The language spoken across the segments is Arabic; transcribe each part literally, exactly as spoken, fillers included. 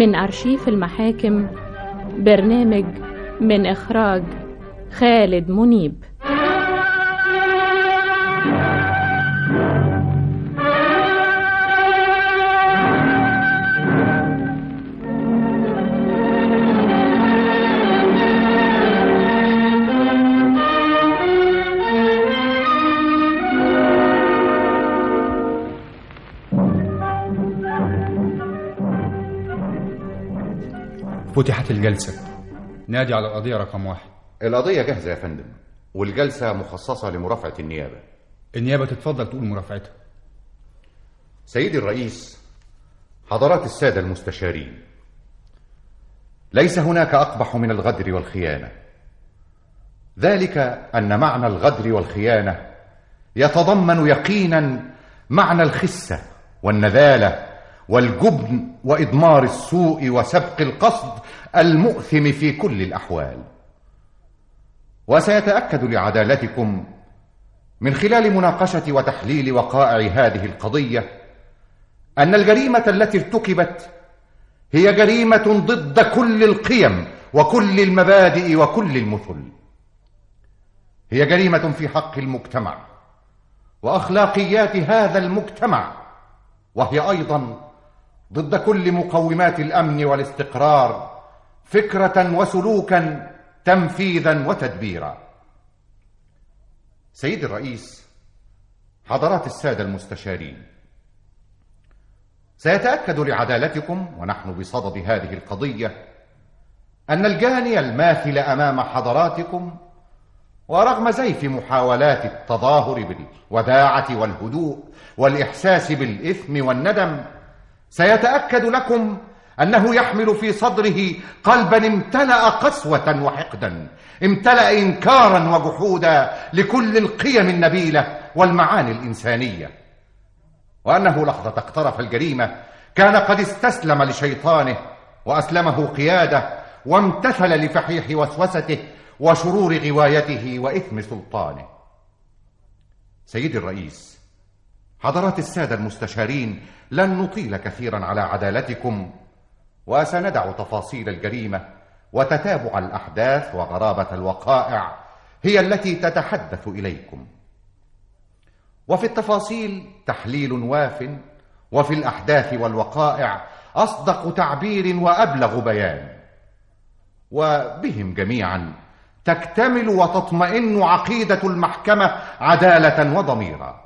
من أرشيف المحاكم، برنامج من إخراج خالد منيب. فتحت الجلسة. نادي على القضية رقم واحد. القضية جاهزة يا فندم، والجلسة مخصصة لمرافعة النيابة. النيابة تتفضل تقول مرافعتها. سيدي الرئيس، حضرات السادة المستشارين، ليس هناك أقبح من الغدر والخيانة، ذلك أن معنى الغدر والخيانة يتضمن يقينا معنى الخسة والنذالة والجبن وإضمار السوء وسبق القصد المؤثم في كل الأحوال. وسيتأكد لعدالتكم من خلال مناقشة وتحليل وقائع هذه القضية أن الجريمة التي ارتكبت هي جريمة ضد كل القيم وكل المبادئ وكل المثل. هي جريمة في حق المجتمع وأخلاقيات هذا المجتمع، وهي أيضا ضد كل مقومات الأمن والاستقرار فكرة وسلوكا تنفيذا وتدبيرا. سيدي الرئيس، حضرات السادة المستشارين، سيتأكد لعدالتكم ونحن بصدد هذه القضية أن الجاني الماثل أمام حضراتكم، ورغم زيف محاولات التظاهر بالوداعة والهدوء والإحساس بالإثم والندم، سيتأكد لكم أنه يحمل في صدره قلبا امتلأ قسوة وحقدا، امتلأ إنكارا وجحودا لكل القيم النبيلة والمعاني الإنسانية، وأنه لحظة اقترف الجريمة كان قد استسلم لشيطانه وأسلمه قيادة، وامتثل لفحيح وسوسته وشرور غوايته وإثم سلطانه. سيدي الرئيس، حضرات السادة المستشارين، لن نطيل كثيرا على عدالتكم، وسندع تفاصيل الجريمة وتتابع الأحداث وغرابة الوقائع هي التي تتحدث إليكم. وفي التفاصيل تحليل واف، وفي الأحداث والوقائع أصدق تعبير وأبلغ بيان، وبهم جميعا تكتمل وتطمئن عقيدة المحكمة عدالة وضميرا.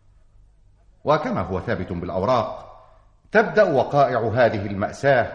وكما هو ثابت بالأوراق، تبدأ وقائع هذه المأساة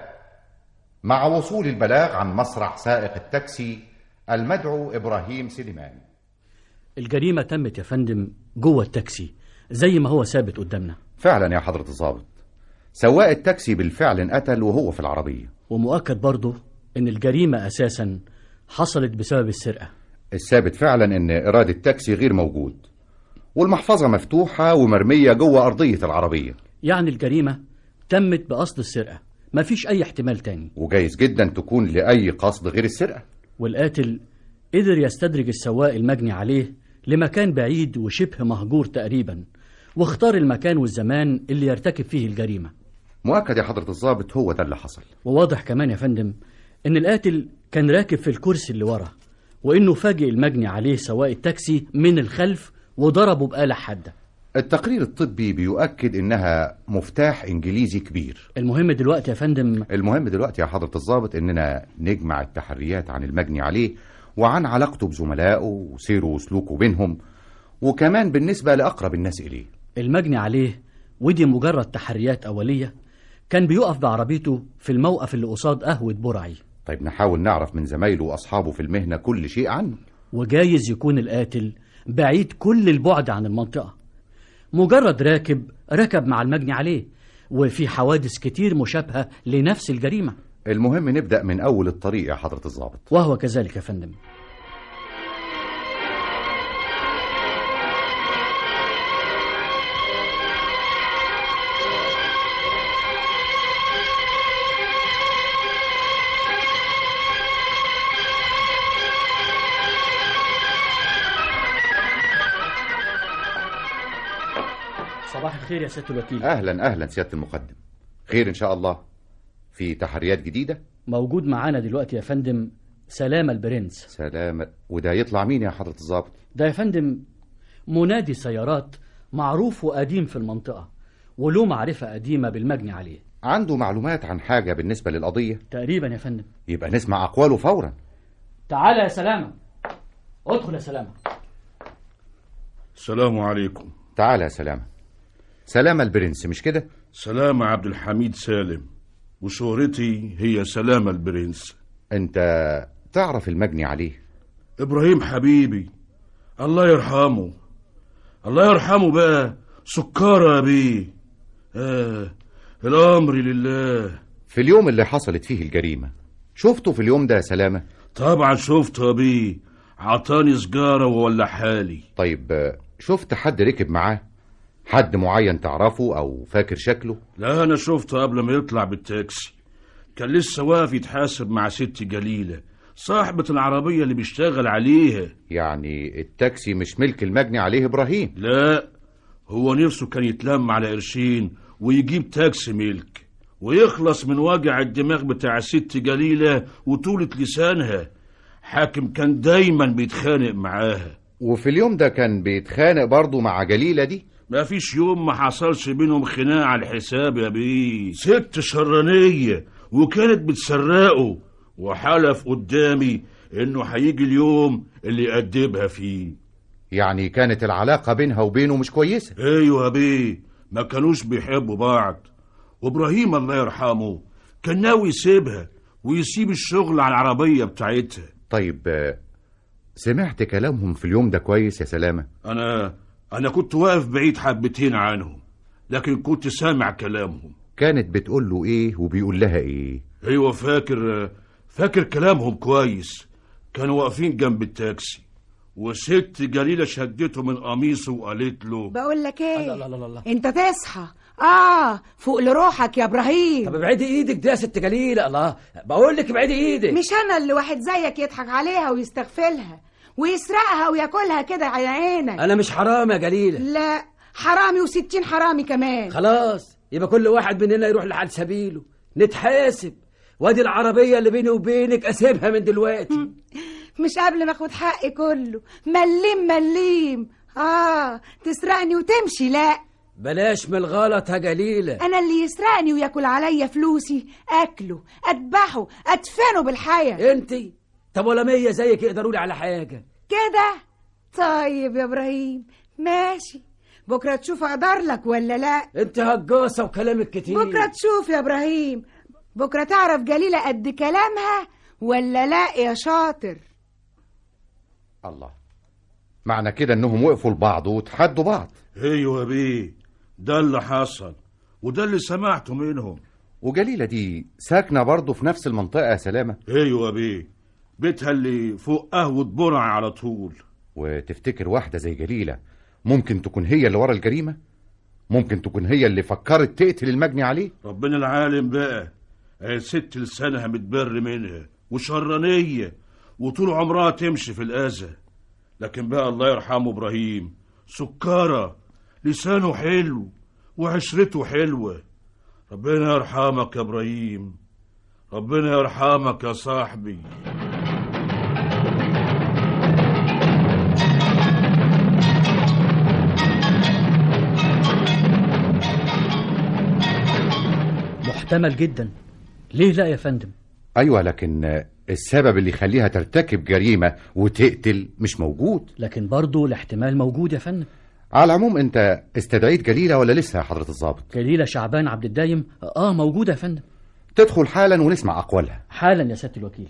مع وصول البلاغ عن مسرح سائق التاكسي المدعو إبراهيم سليمان. الجريمة تمت يا فندم جوه التاكسي زي ما هو ثابت قدامنا. فعلا يا حضرة الضابط، سواق التاكسي بالفعل انقتل وهو في العربية. ومؤكد برضه إن الجريمة أساسا حصلت بسبب السرقة. الثابت فعلا إن إيراد التاكسي غير موجود، والمحفظة مفتوحة ومرمية جوه أرضية العربية. يعني الجريمة تمت بقصد السرقة، مفيش أي احتمال تاني. وجايز جدا تكون لأي قصد غير السرقة. والقاتل قدر يستدرج السواق المجني عليه لمكان بعيد وشبه مهجور تقريبا، واختار المكان والزمان اللي يرتكب فيه الجريمة. مؤكد يا حضرة الضابط، هو ده اللي حصل. وواضح كمان يا فندم إن القاتل كان راكب في الكرسي اللي ورا، وإنه فاجئ المجني عليه سواق التاكسي من الخلف وضربه بآلة حادة. التقرير الطبي بيؤكد إنها مفتاح إنجليزي كبير. المهم دلوقتي يا فندم المهم دلوقتي يا حضرة الضابط إننا نجمع التحريات عن المجني عليه وعن علاقته بزملائه وسيره وسلوكه بينهم، وكمان بالنسبة لأقرب الناس إليه. المجني عليه ودي مجرد تحريات أولية، كان بيقف بعربيته في الموقف اللي قصاد قهوة برعي. طيب نحاول نعرف من زمايله وأصحابه في المهنة كل شيء عنه. وجايز يكون القاتل بعيد كل البعد عن المنطقة، مجرد راكب ركب مع المجني عليه، وفي حوادث كتير مشابهة لنفس الجريمة. المهم نبدأ من أول الطريق يا حضرة الضابط. وهو كذلك يا فندم. صباح الخير يا سيادة الوكيل. أهلا أهلا سيادة المقدم. خير إن شاء الله. في تحريات جديدة؟ موجود معانا دلوقتي يا فندم سلامة البرنس. سلامة، وده يطلع مين يا حضرة الضابط؟ ده يا فندم منادي سيارات معروف وقديم في المنطقة، وله معرفة قديمة بالمجني عليه. عنده معلومات عن حاجة بالنسبة للقضية؟ تقريبا يا فندم. يبقى نسمع أقواله فورا. تعال يا سلامة، ادخل يا سلامة. السلام عليكم. تعال يا سلامة. سلامة البرنس مش كده؟ سلامة عبد الحميد سالم، وشهرتي هي سلامة البرنس. انت تعرف المجني عليه؟ ابراهيم حبيبي الله يرحمه، الله يرحمه بقى. سكارة يا بيه. آه الأمر لله. في اليوم اللي حصلت فيه الجريمة شفته في اليوم ده يا سلامة؟ طبعا شفته يا بيه، عطاني سجارة وولعها لي. طيب شفت حد ركب معاه؟ حد معين تعرفه أو فاكر شكله؟ لا أنا شفته قبل ما يطلع بالتاكسي، كان لسه واقف يتحاسب مع ست جليلة صاحبة العربية اللي بيشتغل عليها. يعني التاكسي مش ملك المجني عليه إبراهيم؟ لا، هو نفسه كان يتلم على قرشين ويجيب تاكسي ملك ويخلص من وجع الدماغ بتاع ست جليلة وطولة لسانها. حاكم كان دايما بيتخانق معاها. وفي اليوم ده كان بيتخانق برضه مع جليلة دي؟ ما فيش يوم ما حصلش بينهم خناق على الحساب يا بيه. ست شرانية وكانت بتسرقه، وحلف قدامي انه هيجي اليوم اللي يأدبها فيه. يعني كانت العلاقة بينها وبينه مش كويسة؟ ايوه يا بيه، ما كانوش بيحبوا بعض. وابراهيم الله يرحمه كان ناوي يسيبها ويسيب الشغل على العربية بتاعتها. طيب سمعت كلامهم في اليوم ده كويس يا سلامة؟ انا انا كنت واقف بعيد حبتين عنهم، لكن كنت سامع كلامهم. كانت بتقول له ايه وبيقول لها ايه؟ ايوه فاكر فاكر كلامهم كويس. كانوا واقفين جنب التاكسي وست جليلة شدته من قميصه وقالت له بقول لك ايه، لا لا لا لا. انت تصحى اه فوق لروحك يا ابراهيم. طب ابعدي ايدك دي يا ست جليلة. الله، بقول لك ابعدي ايدك. مش انا اللي واحد زيك يضحك عليها ويستغفلها ويسرقها وياكلها كده على عينك. انا مش حرام يا جليلة. لا حرامي وستين حرامي كمان. خلاص يبقى كل واحد مننا يروح لحال سبيله، نتحاسب. وادي العربية اللي بيني وبينك اسيبها من دلوقتي. مش قبل ما اخد حقي كله. مليم مليم. اه تسرقني وتمشي؟ لا بلاش من الغلط يا جليلة. انا اللي يسرقني وياكل عليا فلوسي اكله اذبحه ادفنه بالحياة. انتي طب ولا مية زيك يقدروا لي على حاجة كده؟ طيب يا ابراهيم ماشي، بكرة تشوف اقدر لك ولا لا. انت هجاصة وكلامك كتير. بكرة تشوف يا ابراهيم، بكرة تعرف جليلة قد كلامها ولا لا يا شاطر. الله، معنى كده انهم وقفوا لبعض وتحدوا بعض. ايوه يا بيه، ده اللي حصل وده اللي سمعته منهم. وجليلة دي ساكنة برضه في نفس المنطقة يا سلامة؟ ايوه يا بيه، بيتها اللي فوق قهوة برع على طول. وتفتكر واحدة زي جليلة ممكن تكون هي اللي ورا الجريمة؟ ممكن تكون هي اللي فكرت تقتل المجني عليه؟ ربنا العالم بقى. ست لسانها متبر منها وشرانية وطول عمرها تمشي في الأذى. لكن بقى الله يرحمه إبراهيم سكارة، لسانه حلو وعشرته حلوة. ربنا يرحمك يا إبراهيم، ربنا يرحمك يا صاحبي. محتمل جدا. ليه لا يا فندم؟ أيوة، لكن السبب اللي يخليها ترتكب جريمة وتقتل مش موجود. لكن برضو الاحتمال موجود يا فندم. على العموم انت استدعيت جليلة ولا لسه يا حضرة الضابط؟ جليلة شعبان عبد الدايم اه موجودة يا فندم. تدخل حالا ونسمع أقوالها. حالا يا سيادة الوكيل.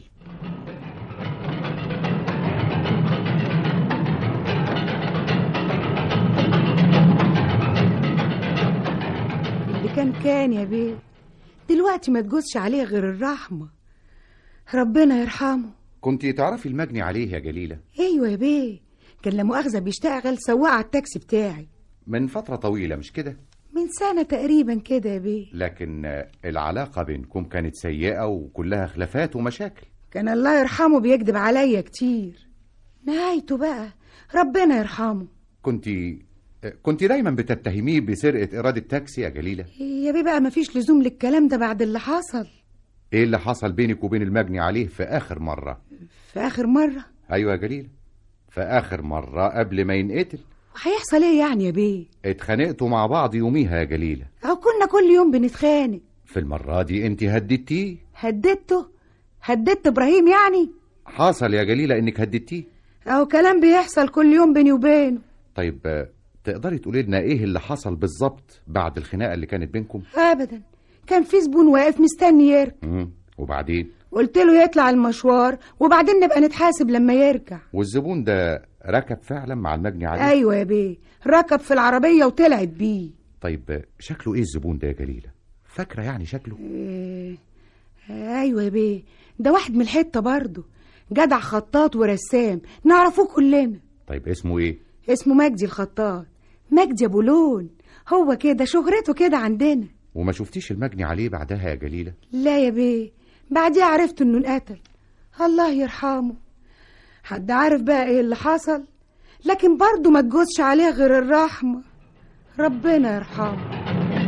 اللي كان كان يا بيه، دلوقتي ما تجوزش عليه غير الرحمة. ربنا يرحمه. كنت تعرفي المجني عليه يا جليلة؟ ايوه يا بيه، كان لا مؤاخذة بيشتغل سواق على التاكسي بتاعي من فترة طويلة مش كده؟ من سنة تقريبا كده يا بيه. لكن العلاقة بينكم كانت سيئة وكلها خلافات ومشاكل. كان الله يرحمه بيكذب عليا كتير، نهايته بقى ربنا يرحمه. كنت كنت دايما بتتهميه بسرقة إيراد التاكسي يا جليلة؟ يا بيه بقى مفيش لزوم للكلام ده بعد اللي حصل. ايه اللي حصل بينك وبين المجني عليه في اخر مرة؟ في اخر مرة؟ ايوه يا جليلة، في اخر مرة قبل ما ينقتل. وهيحصل ايه يعني يا بيه؟ اتخانقتوا مع بعض يوميها يا جليلة. او كنا كل يوم بنتخانق. في المرة دي انت هددتيه. هددته؟ هددت ابراهيم يعني؟ حصل يا جليلة انك هددتيه. او كلام بيحصل كل يوم بيني وبينه. طيب تقدري تقولي لنا ايه اللي حصل بالظبط بعد الخناقة اللي كانت بينكم؟ ابدا، كان في زبون واقف مستني يركب. امم وبعدين؟ قلت له يطلع المشوار وبعدين نبقى نتحاسب لما يرجع. والزبون ده ركب فعلا مع المجني عليه؟ ايوه يا بيه، ركب في العربية وطلعت بيه. طيب شكله ايه الزبون ده يا جليلة؟ فاكرة يعني شكله؟ إيه... ايوه يا بيه، ده واحد من الحتة برضه، جدع خطاط ورسام نعرفوه كلنا. طيب اسمه ايه؟ اسمه مجدي الخطاط، مجدي ابو لون، هو كده شهرته كده عندنا. وما شفتيش المجني عليه بعدها يا جليلة؟ لا يا بيه، بعديها عرفت انه انقتل، الله يرحمه. حد عارف بقى ايه اللي حصل؟ لكن برضه ما تجوزش عليه غير الرحمة، ربنا يرحمه.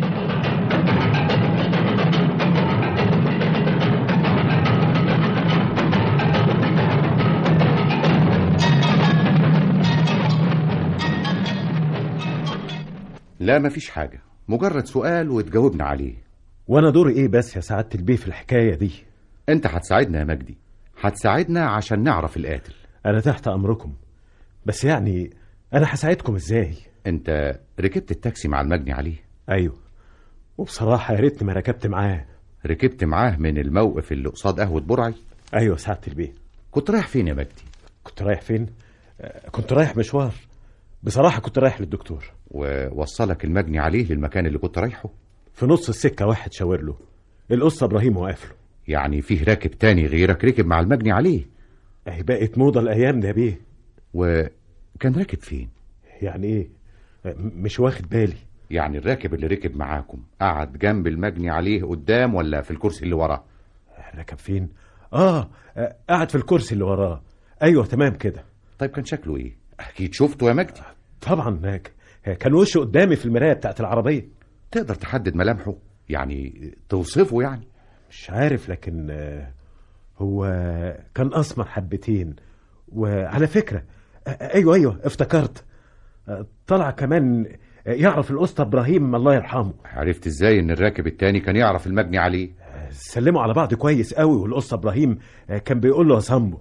لا مفيش حاجة، مجرد سؤال وتجاوبنا عليه. وانا دوري ايه بس يا سعادة البيه في الحكاية دي؟ انت هتساعدنا يا مجدي، هتساعدنا عشان نعرف القاتل. انا تحت امركم، بس يعني انا هساعدكم ازاي؟ انت ركبت التاكسي مع المجني عليه؟ ايوه، وبصراحة يا ريتني ما ركبت معاه. ركبت معاه من الموقف اللي قصاد قهوة برعي؟ ايوه سعادة البيه. كنت رايح فين يا مجدي؟ كنت رايح فين؟ كنت رايح مشوار، بصراحة كنت رايح للدكتور. ووصلك المجني عليه للمكان اللي كنت رايحه؟ في نص السكة واحد شاور له، القصة ابراهيم واقف له. يعني فيه راكب تاني غيرك ركب مع المجني عليه؟ اهي بقت موضة الايام ده يا بيه. وكان راكب فين؟ يعني ايه؟ مش واخد بالي. يعني الراكب اللي ركب معاكم قعد جنب المجني عليه قدام ولا في الكرسي اللي وراه؟ ركب فين؟ اه قعد في الكرسي اللي وراه. ايوه تمام كده. طيب كان شكله ايه؟ اكيد شفته يا مجدي. طبعا هناك كان وشه قدامي في المراية بتاعت العربية. تقدر تحدد ملامحه؟ يعني توصفه يعني؟ مش عارف، لكن هو كان اسمر حبتين. وعلى فكرة ايوه ايوه افتكرت، طلع كمان يعرف الاسطى ابراهيم الله يرحمه. عرفت ازاي ان الراكب التاني كان يعرف المجني عليه؟ سلموا على بعض كويس قوي، والاسطى ابراهيم كان بيقول له يا صنبو.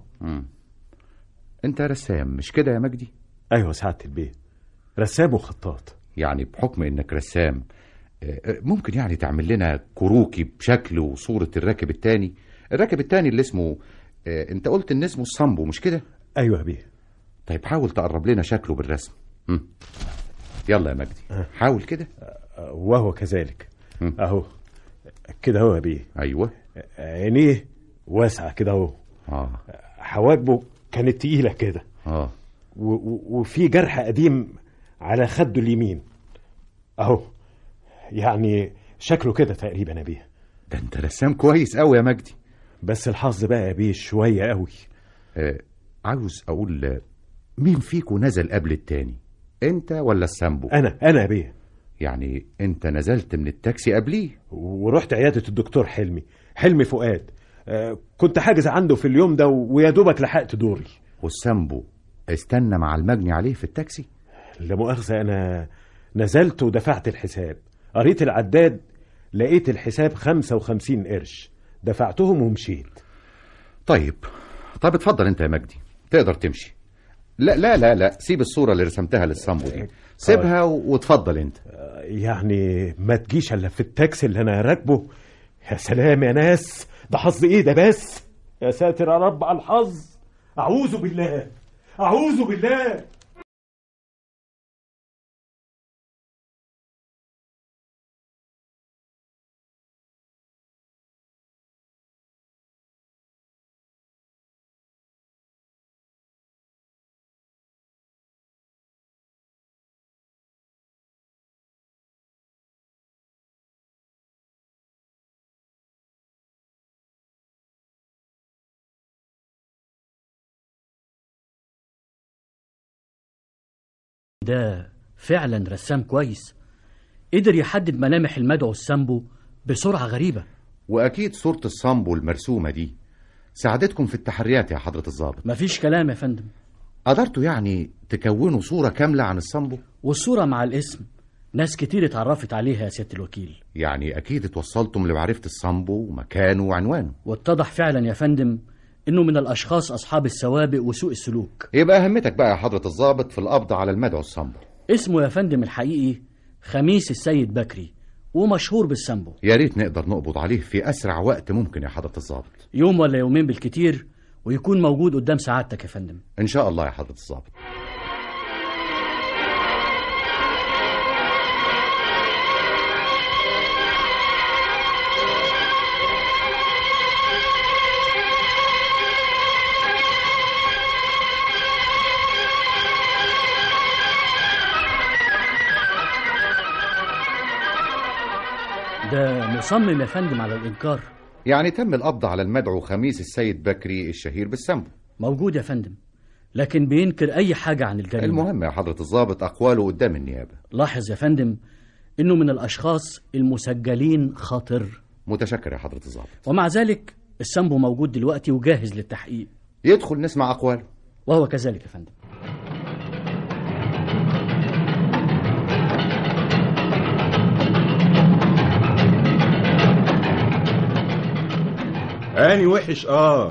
انت رسام مش كده يا مجدي؟ ايوه سعادة البيه، رسام وخطاط. يعني بحكم انك رسام ممكن يعني تعمل لنا كروكي بشكل وصورة الراكب التاني؟ الراكب التاني اللي اسمه، انت قلت ان اسمه الصنبو مش كده؟ ايوه يا بيه. طيب حاول تقرب لنا شكله بالرسم. م. يلا يا مجدي حاول كده. وهو كذلك. م. اهو كده هو يا بيه. ايوه. عينيه واسعة كده اهو. اه. حواجبه كانت تقيلة كده. اه. وفي جرح قديم على خده اليمين اهو. يعني شكله كده تقريبا يا بيه. ده انت رسام كويس قوي يا مجدي. بس الحظ بقى يا بيه شوية قوي. آه عاوز اقول مين فيكو نزل قبل التاني، انت ولا السامبو؟ انا انا يا بيه. يعني انت نزلت من التاكسي قبليه ورحت عيادة الدكتور حلمي حلمي فؤاد. آه كنت حاجز عنده في اليوم ده ويا دوبك لحقت دوري. والسامبو استنى مع المجني عليه في التاكسي؟ لا مؤاخذة، انا نزلت ودفعت الحساب، قريت العداد لقيت الحساب خمسة وخمسين قرش، دفعتهم ومشيت. طيب طب اتفضل انت يا مجدي، تقدر تمشي. لا لا لا لا سيب الصورة اللي رسمتها للصنبو دي، سيبها واتفضل انت. يعني ما تجيش الا في التاكسي اللي انا راكبه. يا سلام يا ناس، ده حظ ايه ده بس. يا ساتر يا رب على الحظ، اعوذ بالله اعوذ بالله. ده فعلا رسام كويس، قدر يحدد ملامح المدعو السامبو بسرعة غريبة. واكيد صورة الصنبو المرسومة دي ساعدتكم في التحريات يا حضرة الضابط. مفيش كلام يا فندم. قدرتوا يعني تكونوا صورة كاملة عن الصنبو؟ والصورة مع الاسم ناس كتير اتعرفت عليها يا سيادة الوكيل. يعني اكيد اتوصلتم لمعرفة الصنبو ومكانه وعنوانه. واتضح فعلا يا فندم انه من الاشخاص اصحاب السوابق وسوء السلوك. يبقى اهمتك بقى يا حضرة الضابط في القبض على المدعو الصنبو. اسمه يا فندم الحقيقي خميس السيد بكري، ومشهور بالصنبو. يا ريت نقدر نقبض عليه في اسرع وقت ممكن يا حضرة الضابط. يوم ولا يومين بالكتير ويكون موجود قدام سعادتك يا فندم. ان شاء الله يا حضرة الضابط. ده مصمم يا فندم على الإنكار. يعني تم القبض على المدعو خميس السيد بكري الشهير بالصنبو. موجود يا فندم، لكن بينكر أي حاجة عن الجريمة. المهم يا حضرة الضابط أقواله قدام النيابة. لاحظ يا فندم إنه من الأشخاص المسجلين خطر. متشكر يا حضرة الضابط. ومع ذلك الصنبو موجود دلوقتي وجاهز للتحقيق. يدخل نسمع أقواله. وهو كذلك يا فندم. أني وحش اه،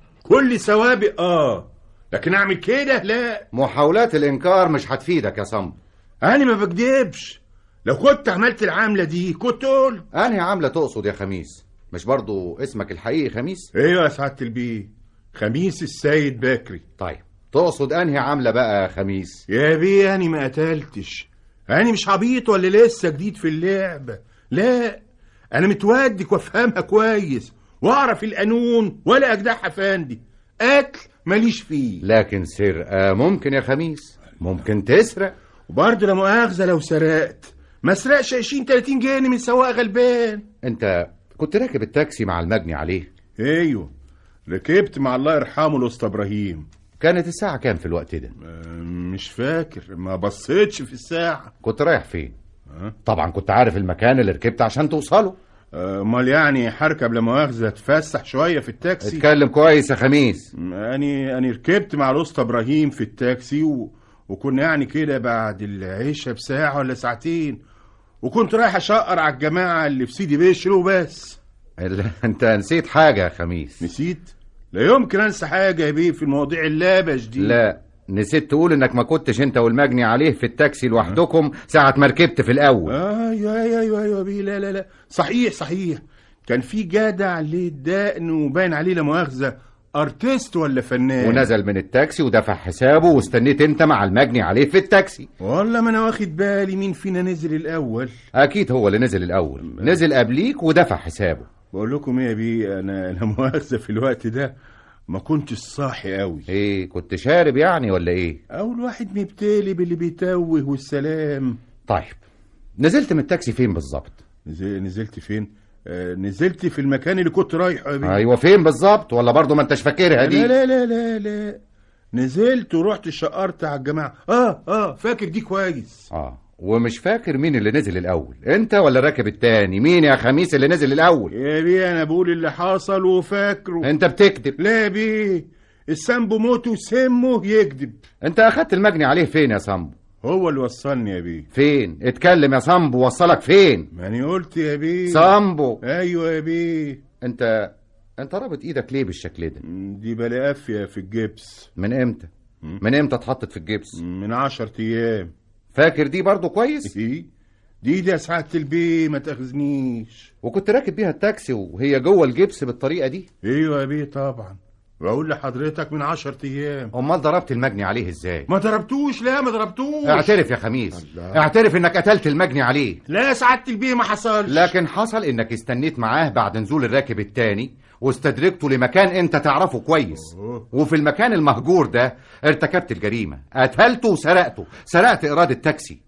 كل سوابق اه، لكن اعمل كده لا. محاولات الانكار مش هتفيدك يا صنبو. أنا ما بكدبش، لو كنت عملت العملة دي كنت قول. أنهي عملة تقصد يا خميس؟ مش برضو اسمك الحقيقي خميس؟ ايوه يا سعادة البيه، خميس السيد بكري. طيب تقصد أنهي عملة بقى يا خميس؟ يا بيه أنا ما قتلتش، أنا مش عبيط ولا لسه جديد في اللعبة، لا أنا متودك وافهمها كويس واعرف القانون ولا اجدع افندي. قتل ماليش فيه، لكن سرقة ممكن يا خميس، ممكن تسرق. وبرضه لا مؤاخذة لو سرقت ما سرقش عشرين تلاتين جنيه من سواق غلبان. انت كنت راكب التاكسي مع المجني عليه؟ ايوه ركبت مع الله يرحمه الاسطى ابراهيم. كانت الساعة كام في الوقت ده؟ مش فاكر، ما بصيتش في الساعة. كنت رايح فين؟ أه؟ طبعا كنت عارف المكان اللي ركبت عشان توصله. امال يعني هركب لا مؤاخذة اتفسح شوية في التاكسي؟ اتكلم كويس يا خميس. اني اني ركبت مع الاسطى ابراهيم في التاكسي و... وكنا يعني كده بعد العشاء بساعة ولا ساعتين، وكنت رايح اشقر على الجماعة اللي في سيدي بشر وبس. انت نسيت حاجة يا خميس. نسيت؟ لا يمكن انسى حاجة يا بيه في المواضيع اللابش دي. لا نسيت تقول انك ما كنتش انت والمجني عليه في التاكسي لوحدكم ساعة ما ركبت في الاول. ايوه ايوه ايوه ايوه بيه، لا لا لا صحيح صحيح، كان في جدع ليه دقن وباين عليه لا مؤاخذة ارتست ولا فنان، ونزل من التاكسي ودفع حسابه واستنيت انت مع المجني عليه في التاكسي. والله ما انا واخد بالي مين فينا نزل الاول. اكيد هو اللي نزل الاول، نزل قبليك ودفع حسابه. بقول لكم ايه يا بيه، انا انا مؤاخذة في الوقت ده ما كنتش صاحي قوي. ايه كنت شارب يعني ولا ايه؟ او الواحد مبتلي باللي بيتوه والسلام. طيب نزلت من التاكسي فين بالظبط؟ نزل... نزلت فين؟ آه نزلت في المكان اللي كنت رايحه يا بيه. ايوه فين بالظبط، ولا برضو ما انتش فاكرها دي؟ لا لا لا لا لا نزلت ورحت شقرت على الجماعه. اه اه فاكر دي كويس. اه ومش فاكر مين اللي نزل الاول، انت ولا الراكب التاني؟ مين يا خميس اللي نزل الاول؟ يا بيه انا بقول اللي حصل وفاكره. انت بتكذب. لا يا بيه، السامبو موت وسمه يكذب. انت اخدت المجني عليه فين يا سامبو؟ هو اللي وصلني يا بيه. فين؟ اتكلم يا سامبو، وصلك فين؟ ماني قلت يا بيه سامبو. ايوه يا بيه. انت انت رابط ايدك ليه بالشكل ده؟ دي بلا قافيه في الجبس. من امتى؟ من امتى اتحطت في الجبس؟ من عشر ايام. فاكر دي برضو كويس؟ ايه دي دي يا سعادة البيه ما تاخذنيش. وكنت راكب بيها التاكسي وهي جوه الجبس بالطريقه دي؟ ايوه يا بيه طبعا، بقول لحضرتك من عشر ايام. امال ضربت المجني عليه ازاي؟ ما ضربتوش، لا ما ضربتوش. اعترف يا خميس الله. اعترف انك قتلت المجني عليه. لا يا سعادة البيه ما حصلش. لكن حصل انك استنيت معاه بعد نزول الراكب التاني واستدركته لمكان انت تعرفه كويس. أوه. وفي المكان المهجور ده ارتكبت الجريمة، قتلته وسرقته. سرقت ايراد التاكسي،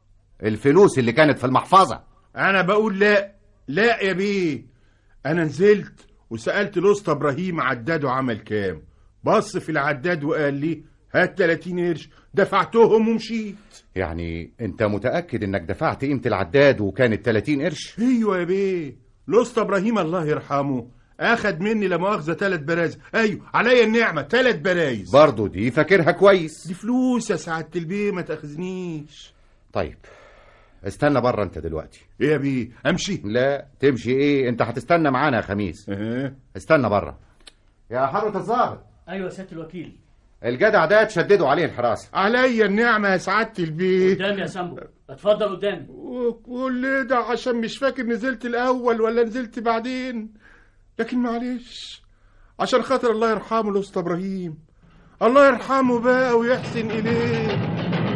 الفلوس اللي كانت في المحفظة. انا بقول لا لا يا بيه، انا نزلت وسألت الاسطى ابراهيم عداده عمل كام، بص في العداد وقال لي هات تلاتين قرش، دفعتهم ومشيت. يعني انت متأكد انك دفعت قيمة العداد وكانت تلاتين قرش؟ ايوه يا بيه، الاسطى ابراهيم الله يرحمه اخد مني لا مؤاخذه ثلاث برايز. ايوه عليا النعمه ثلاث برايز. برضه دي فاكرها كويس. دي فلوس يا سعاده البيه، ما تاخذنيش. طيب استنى بره انت دلوقتي. ايه يا بيه امشي؟ لا تمشي ايه، انت هتستنى معانا يا خميس. اه استنى بره يا حضرة الضابط. ايوه يا سياده الوكيل. الجدع ده تشددوا عليه الحراسه. عليا النعمه يا سعاده البيه. قدامي يا سامبو، اتفضل قدامي. وكل ده عشان مش فاكر نزلت الاول ولا نزلت بعدين، لكن معلش عشان خاطر الله يرحمه الاسطى ابراهيم. الله يرحمه بقى ويحسن اليه.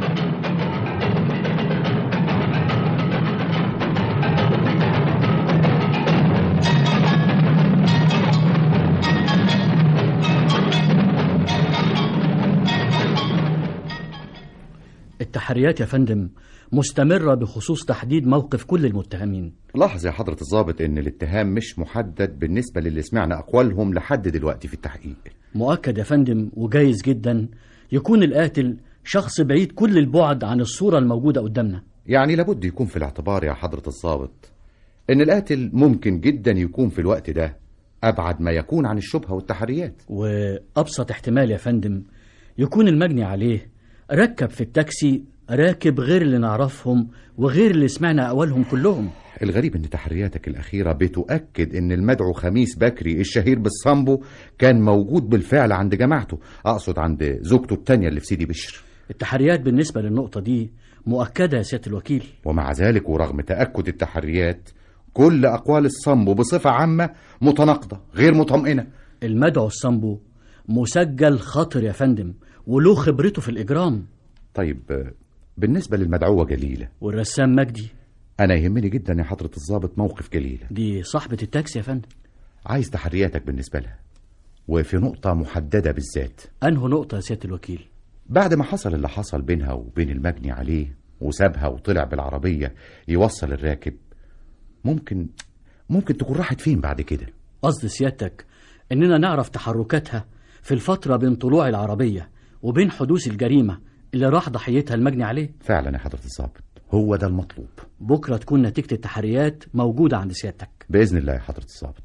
التحريات يا فندم مستمرة بخصوص تحديد موقف كل المتهمين. لاحظ يا حضرة الضابط ان الاتهام مش محدد بالنسبة للي سمعنا اقوالهم لحد دلوقتي في التحقيق. مؤكد يا فندم، وجايز جدا يكون القاتل شخص بعيد كل البعد عن الصورة الموجودة قدامنا. يعني لابد يكون في الاعتبار يا حضرة الضابط ان القاتل ممكن جدا يكون في الوقت ده ابعد ما يكون عن الشبهة والتحريات. وابسط احتمال يا فندم يكون المجني عليه ركب في التاكسي راكب غير اللي نعرفهم وغير اللي سمعنا أولهم كلهم. الغريب ان تحرياتك الأخيرة بتؤكد ان المدعو خميس بكري الشهير بالصامبو كان موجود بالفعل عند جماعته، أقصد عند زوجته التانية اللي في سيدي بشر. التحريات بالنسبة للنقطة دي مؤكدة يا سيادة الوكيل. ومع ذلك ورغم تأكد التحريات كل أقوال الصامبو بصفة عامة متناقضة غير مطمئنة. المدعو الصامبو مسجل خطر يا فندم وله خبرته في الإجرام. طيب بالنسبة للمدعوة جليلة والرسام مجدي، أنا يهمني جدا يا حضرة الضابط موقف جليلة. دي صاحبة التاكسي يا فندم. عايز تحرياتك بالنسبة لها وفي نقطة محددة بالذات. أنه نقطة يا سيادة الوكيل؟ بعد ما حصل اللي حصل بينها وبين المجني عليه وسابها وطلع بالعربية يوصل الراكب، ممكن ممكن تكون راحت فين بعد كده؟ قصد سيادتك إننا نعرف تحركاتها في الفترة بين طلوع العربية وبين حدوث الجريمة اللي راح ضحيتها المجني عليه؟ فعلا يا حضرة الضابط هو ده المطلوب. بكرة تكون نتيجة التحريات موجودة عند سيادتك بإذن الله يا حضرة الضابط.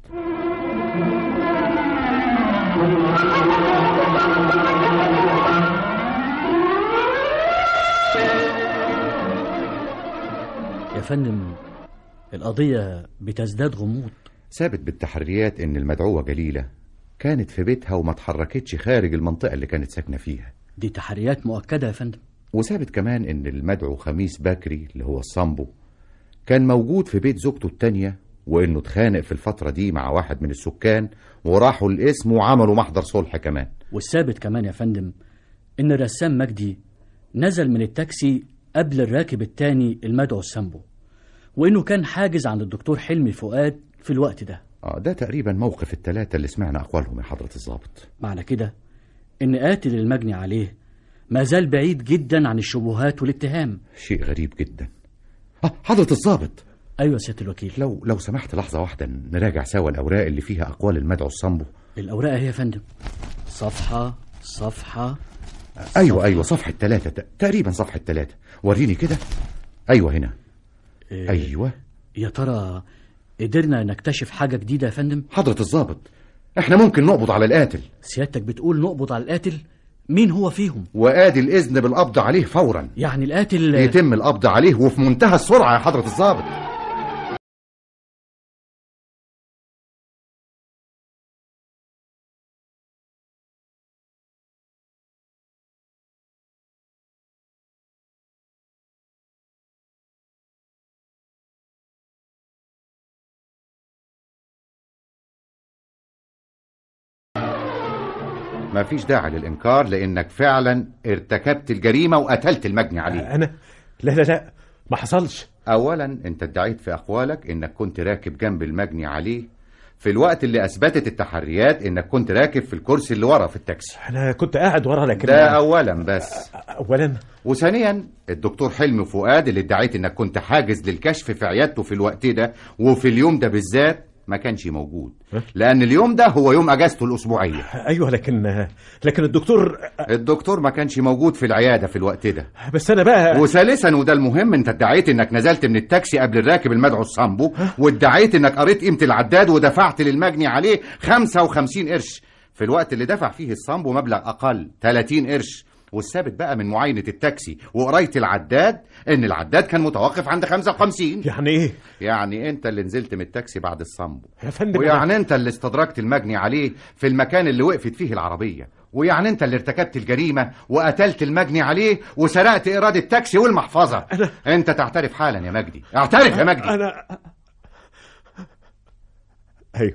يا فندم القضية بتزداد غموض. ثابت بالتحريات ان المدعوة جليلة كانت في بيتها وما اتحركتش خارج المنطقة اللي كانت ساكنة فيها. دي تحريات مؤكدة يا فندم. وثابت كمان ان المدعو خميس بكري اللي هو الصامبو كان موجود في بيت زوجته التانية، وانه اتخانق في الفترة دي مع واحد من السكان وراحوا القسم وعملوا محضر صلح كمان. والثابت كمان يا فندم ان الرسام مجدي نزل من التاكسي قبل الراكب التاني المدعو الصامبو، وانه كان حاجز عند الدكتور حلمي فؤاد في الوقت ده. اه ده تقريبا موقف الثلاثة اللي سمعنا اقوالهم يا حضرة الضابط. معنى كده ان قاتل المجني عليه ما زال بعيد جدا عن الشبهات والاتهام. شيء غريب جدا. اه حضرة الضابط. ايوه سيادة الوكيل. لو لو سمحت لحظة واحدة نراجع سوا الاوراق اللي فيها اقوال المدعو الصامبو. الاوراق هي يا فندم صفحة صفحة ايوه صفحة. ايوه صفحة ثلاثة تقريبا، صفحة ثلاثة. وريني كده. ايوه هنا. إيه ايوه. يا ترى قدرنا نكتشف حاجة جديدة يا فندم؟ حضرة الضابط احنا ممكن نقبض على القاتل. سيادتك بتقول نقبض على القاتل؟ مين هو فيهم؟ وادي الاذن بالقبض عليه فورا. يعني القاتل يتم القبض عليه وفي منتهى السرعة يا حضرة الضابط. ما فيش داعي للإنكار لأنك فعلا ارتكبت الجريمة وقتلت المجني عليه. أنا؟ لا لا لا ما حصلش. أولا أنت ادعيت في أقوالك أنك كنت راكب جنب المجني عليه في الوقت اللي أثبتت التحريات أنك كنت راكب في الكرسي اللي ورا في التاكسي. أنا كنت قاعد ورا لكن ده أولا بس. أولا. وثانيا الدكتور حلمي فؤاد اللي ادعيت أنك كنت حاجز للكشف في عيادته في الوقت ده وفي اليوم ده بالذات ما كانش موجود، لأن اليوم ده هو يوم أجازته الأسبوعية. أيوة، لكن لكن الدكتور الدكتور ما كانش موجود في العيادة في الوقت ده. بس أنا بقى وثالثا وده المهم، أنت ادعيت إنك نزلت من التاكسي قبل الراكب المدعو الصامبو، وادعيت إنك قريت قيمة العداد ودفعت للمجني عليه خمسة وخمسين قرش في الوقت اللي دفع فيه الصامبو مبلغ أقل ثلاثين قرش. والثابت بقى من معاينة التاكسي وقراية العداد إن العداد كان متوقف عند خمسة وخمسين. يعني إيه؟ يعني أنت اللي نزلت من التاكسي بعد الصامبو، يا فندم، ويعني أنت اللي استدركت المجني عليه في المكان اللي وقفت فيه العربية، ويعني أنت اللي ارتكبت الجريمة وقتلت المجني عليه وسرقت إيراد التاكسي والمحفظة. أنا... أنت تعترف حالا يا مجدي، اعترف يا مجدي. أنا أيوه،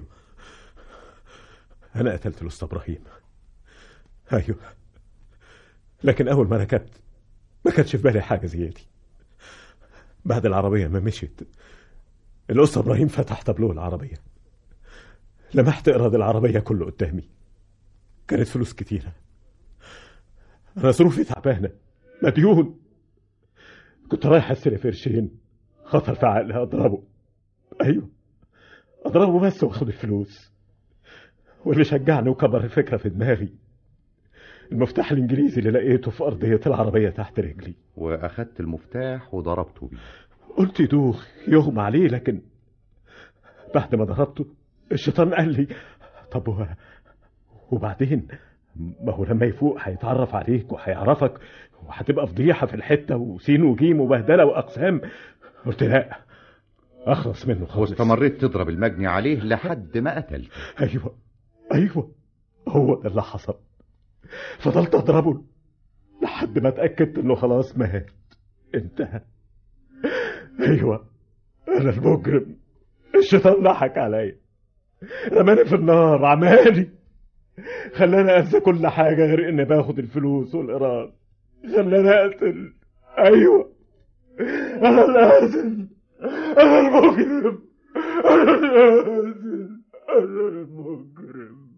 أنا قتلت الأستاذ إبراهيم. أيوه، لكن أول ما ركبت ما كانش في بالي حاجة زي دي. بعد العربية ما مشيت الأستاذ إبراهيم فتح تابلوه العربية، لمحت إيراد العربية كله قدامي، كانت فلوس كتيرة. أنا ظروفي تعبانة، مديون، كنت رايح أستلف قرشين، خطر في عقلي أضربه. أيوه، أضربه بس وأخد الفلوس. واللي شجعني وكبر الفكرة في دماغي المفتاح الإنجليزي اللي لقيته في أرضية العربية تحت رجلي. وأخدت المفتاح وضربته بيه. قلت يدوخ يغمى عليه، لكن بعد ما ضربته الشيطان قال لي طب هو وبعدين، ما هو لما يفوق هيتعرف عليك وهيعرفك وهتبقى فضيحة في الحتة وسين وجيم وبهدلة وأقسام. قلت لا، أخلص منه خالص. واستمريت تضرب المجني عليه لحد ما قتلته. أيوة أيوة، هو ده اللي حصل. فضلت أضربه لحد ما اتأكدت إنه خلاص مات، انتهى. أيوة، أنا المجرم. الشيطان ضحك عليا، رماني في النار، عمالي خلاني أنسى كل حاجة غير إني باخد الفلوس والإيراد، خلاني أقتل. أيوة، أنا القاتل، أنا المجرم، أنا القاتل، أنا المجرم.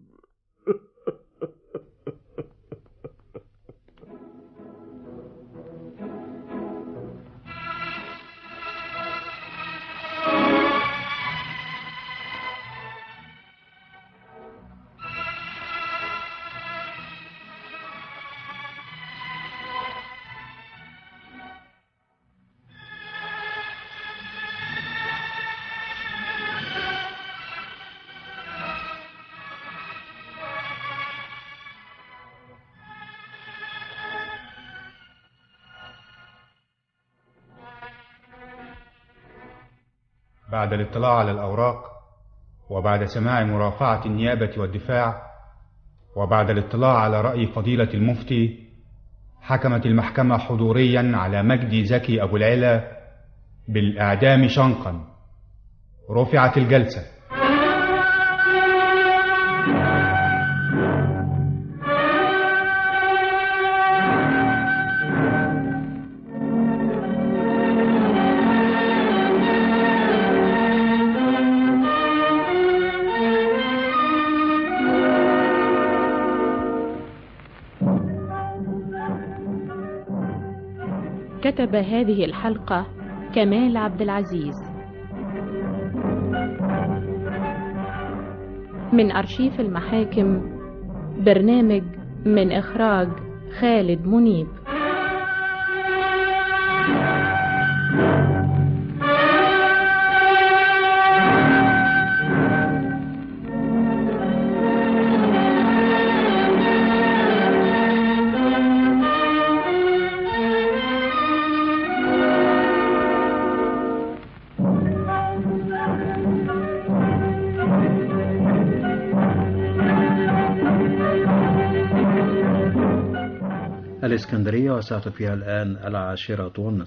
بعد الاطلاع على الأوراق، وبعد سماع مرافعة النيابة والدفاع، وبعد الاطلاع على رأي فضيلة المفتي، حكمت المحكمة حضوريا على مجدي زكي أبو العلا بالإعدام شنقا. رفعت الجلسة. كتب هذه الحلقة كمال عبد العزيز، من أرشيف المحاكم، برنامج من إخراج خالد منيب. الإسكندرية، والساعة فيها الآن العاشرة والنصف.